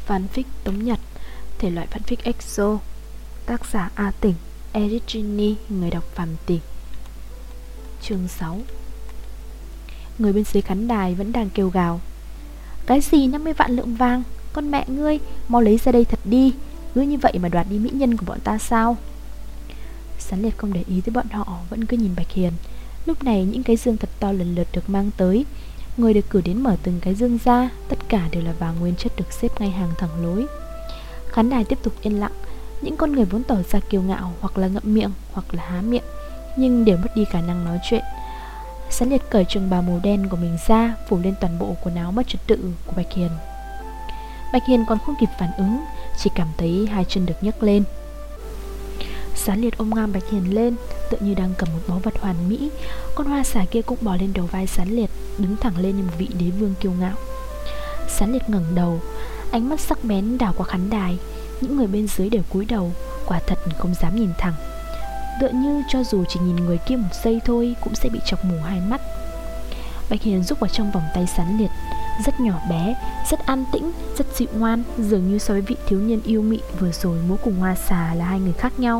Fanfic Tống Nhật, thể loại fanfic EXO. Tác giả A Tỉnh, Erigini, người đọc Phạm Tỷ. Chương 6. Người bên dưới khán đài vẫn đang kêu gào: cái gì 50 vạn lượng vàng? Con mẹ ngươi, mau lấy ra đây thật đi. Cứ như vậy mà đoạt đi mỹ nhân của bọn ta sao? Sán Liệt không để ý tới bọn họ, vẫn cứ nhìn Bạch Hiền. Lúc này những cái dương thật to lần lượt được mang tới. Người được cử đến mở từng cái dương ra, tất cả đều là vàng nguyên chất được xếp ngay hàng thẳng lối. Khán đài tiếp tục yên lặng. Những con người vốn tỏ ra kiêu ngạo, hoặc là ngậm miệng, hoặc là há miệng, nhưng đều mất đi khả năng nói chuyện. Sán Liệt cởi trường bào màu đen của mình ra, phủ lên toàn bộ quần áo mất trật tự của Bạch Hiền. Bạch Hiền còn không kịp phản ứng, chỉ cảm thấy hai chân được nhấc lên. Sán Liệt ôm ngang Bạch Hiền lên, tựa như đang cầm một báu vật hoàn mỹ. Con hoa xà kia cũng bò lên đầu vai Sán Liệt, đứng thẳng lên như một vị đế vương kiêu ngạo. Sán Liệt ngẩng đầu, ánh mắt sắc bén đảo qua khán đài. Những người bên dưới đều cúi đầu, quả thật không dám nhìn thẳng, tựa như cho dù chỉ nhìn người kia một giây thôi cũng sẽ bị chọc mù hai mắt. Bạch Hiền rúc vào trong vòng tay Sán Liệt, rất nhỏ bé, rất an tĩnh, rất dịu ngoan, dường như so với vị thiếu niên yêu mị vừa rồi múa cùng hoa xà là hai người khác nhau.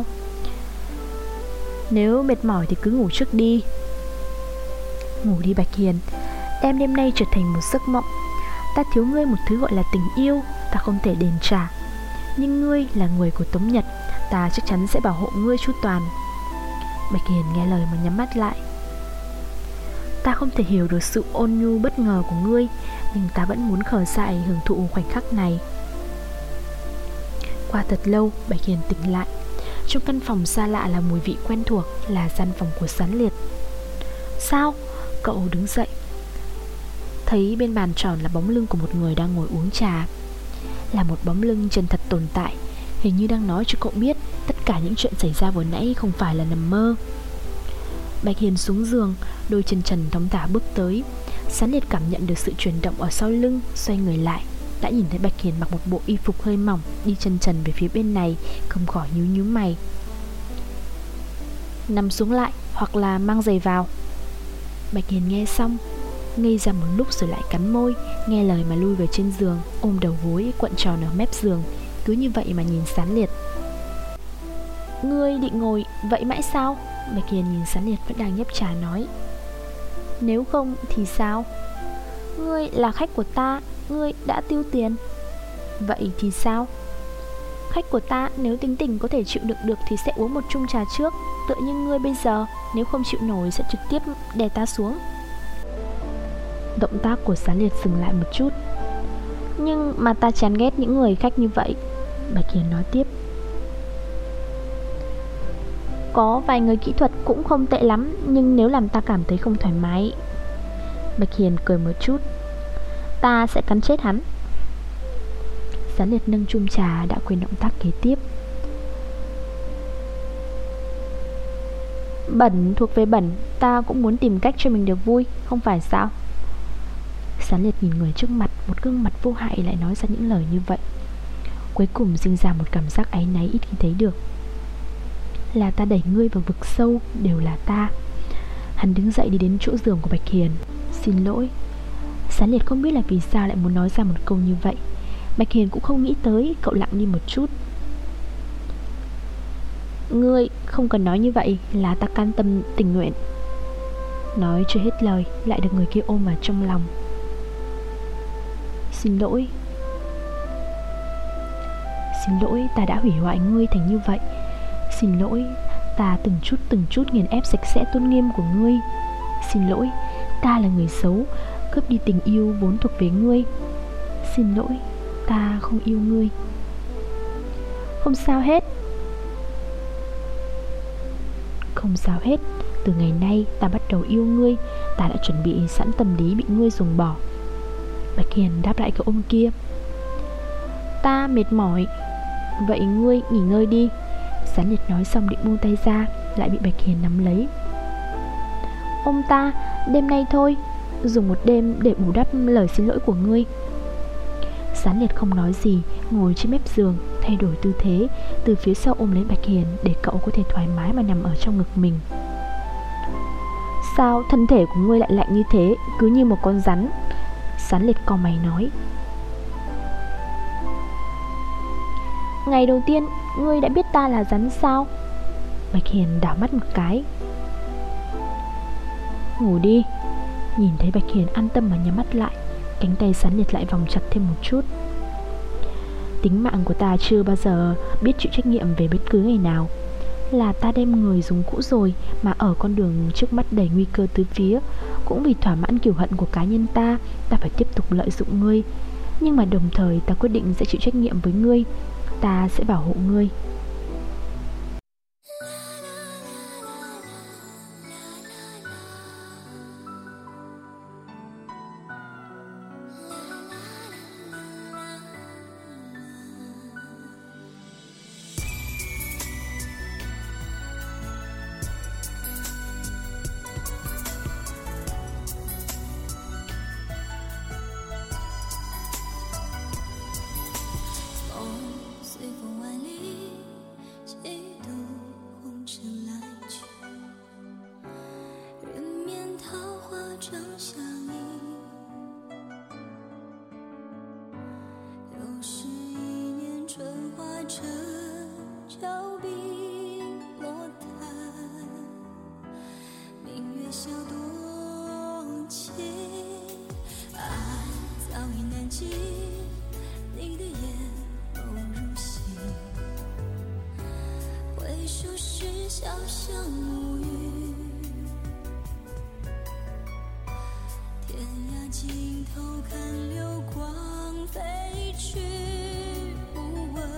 Nếu mệt mỏi thì cứ ngủ trước đi. Ngủ đi Bạch Hiền, em đêm nay trở thành một giấc mộng. Ta thiếu ngươi một thứ gọi là tình yêu, ta không thể đền trả. Nhưng ngươi là người của Tống Nhật, ta chắc chắn sẽ bảo hộ ngươi chu toàn. Bạch Hiền nghe lời mà nhắm mắt lại. Ta không thể hiểu được sự ôn nhu bất ngờ của ngươi, nhưng ta vẫn muốn khờ dại hưởng thụ khoảnh khắc này. Qua thật lâu, Bạch Hiền tỉnh lại. Trong căn phòng xa lạ là mùi vị quen thuộc, là gian phòng của Sán Liệt. Sao? Cậu đứng dậy, thấy bên bàn tròn là bóng lưng của một người đang ngồi uống trà. Là một bóng lưng chân thật tồn tại, hình như đang nói cho cậu biết tất cả những chuyện xảy ra vừa nãy không phải là nằm mơ. Bạch Hiền xuống giường, đôi chân trần thong thả bước tới. Sán Liệt cảm nhận được sự chuyển động ở sau lưng, xoay người lại, đã nhìn thấy Bạch Hiền mặc một bộ y phục hơi mỏng, đi chân trần về phía bên này, không khỏi nhíu nhíu mày. Nằm xuống lại, hoặc là mang giày vào. Bạch Hiền nghe xong, ngây ra một lúc rồi lại cắn môi, nghe lời mà lui về trên giường, ôm đầu gối cuộn tròn ở mép giường, cứ như vậy mà nhìn Sán Liệt. Ngươi định ngồi vậy mãi sao? Bạch Hiền nhìn Sán Liệt vẫn đang nhấp trà nói. Nếu không thì sao? Ngươi là khách của ta, ngươi đã tiêu tiền. Vậy thì sao? Khách của ta nếu tính tình có thể chịu đựng được thì sẽ uống một chung trà trước. Tựa như ngươi bây giờ, nếu không chịu nổi sẽ trực tiếp đè ta xuống. Động tác của Sán Liệt dừng lại một chút. Nhưng mà ta chán ghét những người khách như vậy. Bạch Hiền nói tiếp. Có vài người kỹ thuật cũng không tệ lắm, nhưng nếu làm ta cảm thấy không thoải mái. Bạch Hiền cười một chút. Ta sẽ cắn chết hắn. Sán Liệt nâng chung trà, đã quên động tác kế tiếp. Bẩn thuộc về bẩn, ta cũng muốn tìm cách cho mình được vui, không phải sao? Sán Liệt nhìn người trước mặt, một gương mặt vô hại lại nói ra những lời như vậy. Cuối cùng sinh ra một cảm giác áy náy ít khi thấy được. Là ta đẩy ngươi vào vực sâu, đều là ta. Hắn đứng dậy đi đến chỗ giường của Bạch Hiền. Xin lỗi. Sán Liệt không biết là vì sao lại muốn nói ra một câu như vậy. Bạch Hiền cũng không nghĩ tới, cậu lặng đi một chút. Ngươi không cần nói như vậy, là ta can tâm tình nguyện. Nói chưa hết lời, lại được người kia ôm vào trong lòng. Xin lỗi. Xin lỗi, ta đã hủy hoại ngươi thành như vậy. Xin lỗi, ta từng chút nghiền ép sạch sẽ tôn nghiêm của ngươi. Xin lỗi, ta là người xấu, cướp đi tình yêu vốn thuộc về ngươi. Xin lỗi, ta không yêu ngươi. Không sao hết. Không sao hết. Từ ngày nay ta bắt đầu yêu ngươi. Ta đã chuẩn bị sẵn tâm lý bị ngươi ruồng bỏ. Bạch Hiền đáp lại cái ôm kia. Ta mệt mỏi. Vậy ngươi nghỉ ngơi đi. Sán Liệt nói xong định buông tay ra, lại bị Bạch Hiền nắm lấy. Ôm ta, đêm nay thôi. Dùng một đêm để bù đắp lời xin lỗi của ngươi. Sán Liệt không nói gì, ngồi trên mép giường, thay đổi tư thế, từ phía sau ôm lấy Bạch Hiền để cậu có thể thoải mái mà nằm ở trong ngực mình. Sao thân thể của ngươi lại lạnh như thế, cứ như một con rắn? Sán Liệt cau mày nói. Ngày đầu tiên, ngươi đã biết ta là rắn sao? Bạch Hiền đảo mắt một cái. Ngủ đi. Nhìn thấy Bạch Hiền an tâm mà nhắm mắt lại, cánh tay Sán Liệt lại vòng chặt thêm một chút. Tính mạng của ta chưa bao giờ biết chịu trách nhiệm về bất cứ ngày nào. Là ta đem người dùng cũ rồi mà ở con đường trước mắt đầy nguy cơ tứ phía. Cũng vì thỏa mãn kiêu hận của cá nhân ta phải tiếp tục lợi dụng ngươi. Nhưng mà đồng thời ta quyết định sẽ chịu trách nhiệm với ngươi. Ta sẽ bảo hộ ngươi. 小小木鱼，天涯尽头看流光飞去，不问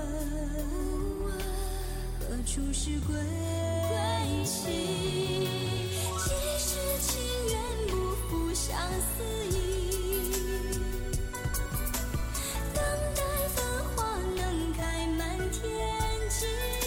何处是归期。即使情缘不负相思意，等待繁花能开满天际。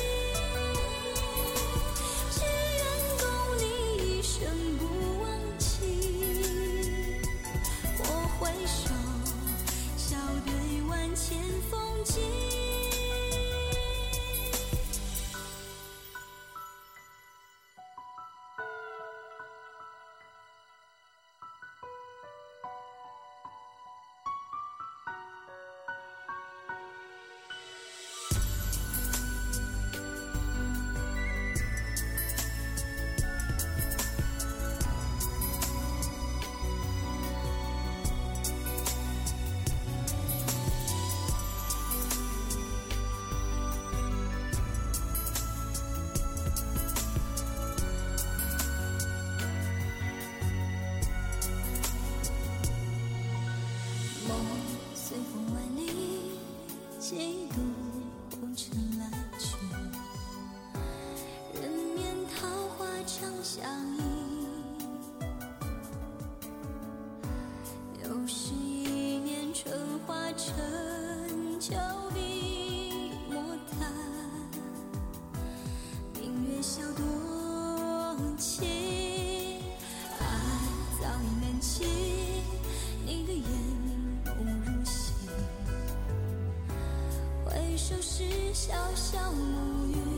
随风万里，几度红尘来去，人面桃花常相依。又是一年春花成秋笔墨淡，明月笑多情，爱早已难弃，你的眼回首是小小木鱼。